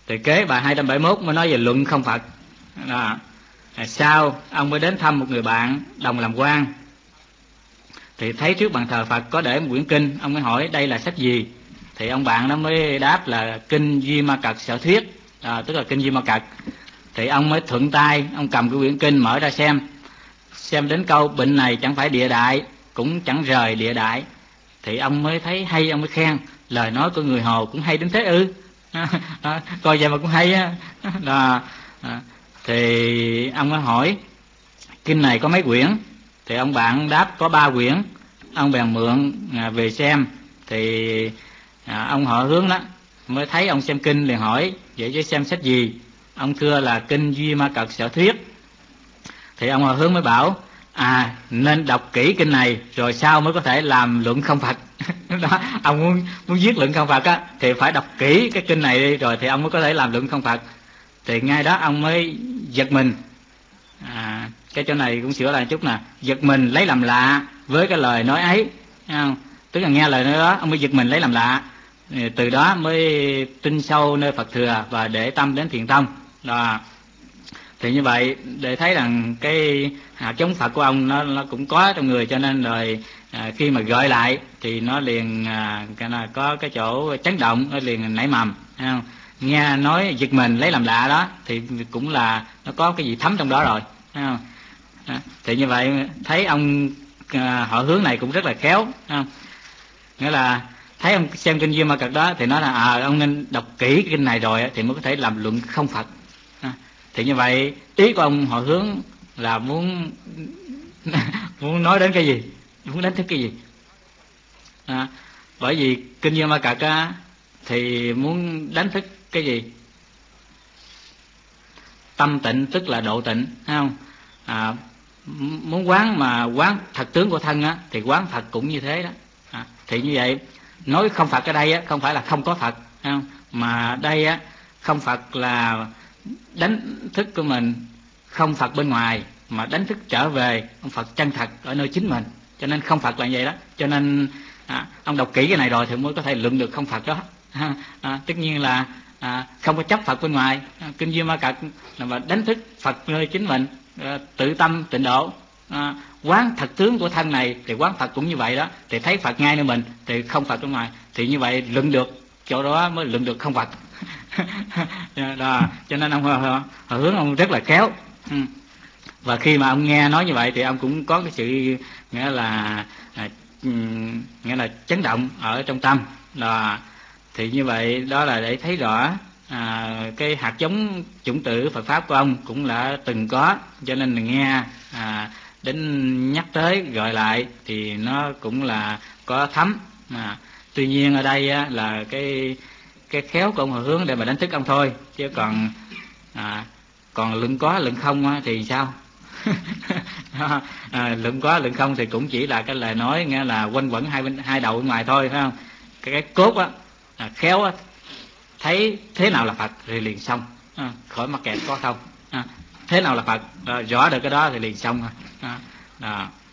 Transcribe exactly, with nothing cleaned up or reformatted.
Thì kế bài hai trăm bảy mươi mốt mới nói về luận không Phật. Đó. Sau ông mới đến thăm một người bạn đồng làm quan, thì thấy trước bàn thờ Phật có để một quyển kinh. Ông mới hỏi đây là sách gì, thì ông bạn nó mới đáp là kinh Duy Ma Cật Sở Thuyết, à, tức là kinh Duy Ma Cật. Thì ông mới thuận tay ông cầm cái quyển kinh mở ra xem, xem đến câu bệnh này chẳng phải địa đại cũng chẳng rời địa đại, thì ông mới thấy hay, ông mới khen lời nói của người Hồ cũng hay đến thế ư. À, coi vậy mà cũng hay á. Đó. À, thì ông mới hỏi kinh này có mấy quyển, thì ông bạn đáp có ba quyển. Ông bèn mượn à, về xem, thì à, ông họ Hướng đó mới thấy ông xem kinh liền hỏi vậy chứ xem sách gì. Ông thưa là kinh Duy Ma Cật Sở Thuyết. Thì ông họ Hướng mới bảo à nên đọc kỹ kinh này rồi sau mới có thể làm luận không Phật. Đó, ông muốn muốn viết luận không Phật á thì phải đọc kỹ cái kinh này đi rồi thì ông mới có thể làm luận không Phật. Thì ngay đó ông mới giật mình. À, cái chỗ này cũng sửa lại chút nè, giật mình lấy làm lạ với cái lời nói ấy, không? Tức là nghe lời nói đó ông mới giật mình lấy làm lạ, từ đó mới tin sâu nơi Phật thừa và để tâm đến thiền tông. Đó. Thì như vậy để thấy rằng cái hạt giống Phật của ông nó, nó cũng có trong người, cho nên rồi à, khi mà gọi lại thì nó liền à, cái là có cái chỗ chấn động, nó liền nảy mầm, không? Nghe nói giật mình lấy làm lạ đó thì cũng là nó có cái gì thấm trong đó rồi, không? À, thì như vậy thấy ông à, họ Hướng này cũng rất là khéo, không? Nghĩa là thấy ông xem kinh Duy Ma Cật đó thì nói là à, ông nên đọc kỹ cái kinh này rồi thì mới có thể làm luận không Phật. À, thì như vậy ý của ông họ Hướng là muốn muốn nói đến cái gì, muốn đánh thức cái gì? À, bởi vì kinh Duy Ma Cật á thì muốn đánh thức cái gì? Tâm tịnh tức là độ tịnh, thấy không? À, muốn quán mà quán thật tướng của thân á thì quán Phật cũng như thế đó. À, thì như vậy nói không Phật ở đây á không phải là không có Phật, thấy không? Mà đây á không Phật là đánh thức của mình không Phật bên ngoài, mà đánh thức trở về ông Phật chân thật ở nơi chính mình. Cho nên không Phật là vậy đó. Cho nên à, ông đọc kỹ cái này rồi thì mới có thể luận được không Phật đó. À, tất nhiên là à, không có chấp Phật bên ngoài. À, kinh Duy Ma Cật là mà đánh thức Phật nơi chính mình, à, tự tâm tịnh độ, à, quán thật tướng của thân này thì quán Phật cũng như vậy đó, thì thấy Phật ngay nơi mình thì không Phật bên ngoài, thì như vậy luận được chỗ đó mới luận được không Phật. Đó. Cho nên ông họ, họ, họ Hướng ông rất là khéo. Ừ. Và khi mà ông nghe nói như vậy thì ông cũng có cái sự nghĩa là à, nghĩa là chấn động ở trong tâm. Đó. Thì như vậy đó là để thấy rõ à, cái hạt giống chủng tử Phật pháp của ông cũng là từng có, cho nên là nghe à, đến nhắc tới gọi lại thì nó cũng là có thấm. À, tuy nhiên ở đây á, là cái cái khéo của ông họ Hướng để mà đánh thức ông thôi, chứ còn à, còn luận có luận không á, thì sao? À, luận có luận không thì cũng chỉ là cái lời nói nghe là quanh quẩn hai bên hai đầu bên ngoài thôi, phải không? Cái, cái cốt á à, khéo á, thấy thế nào là Phật thì liền xong, à, khỏi mắc kẹt có không. À, thế nào là Phật à, rõ được cái đó thì liền xong. À, à.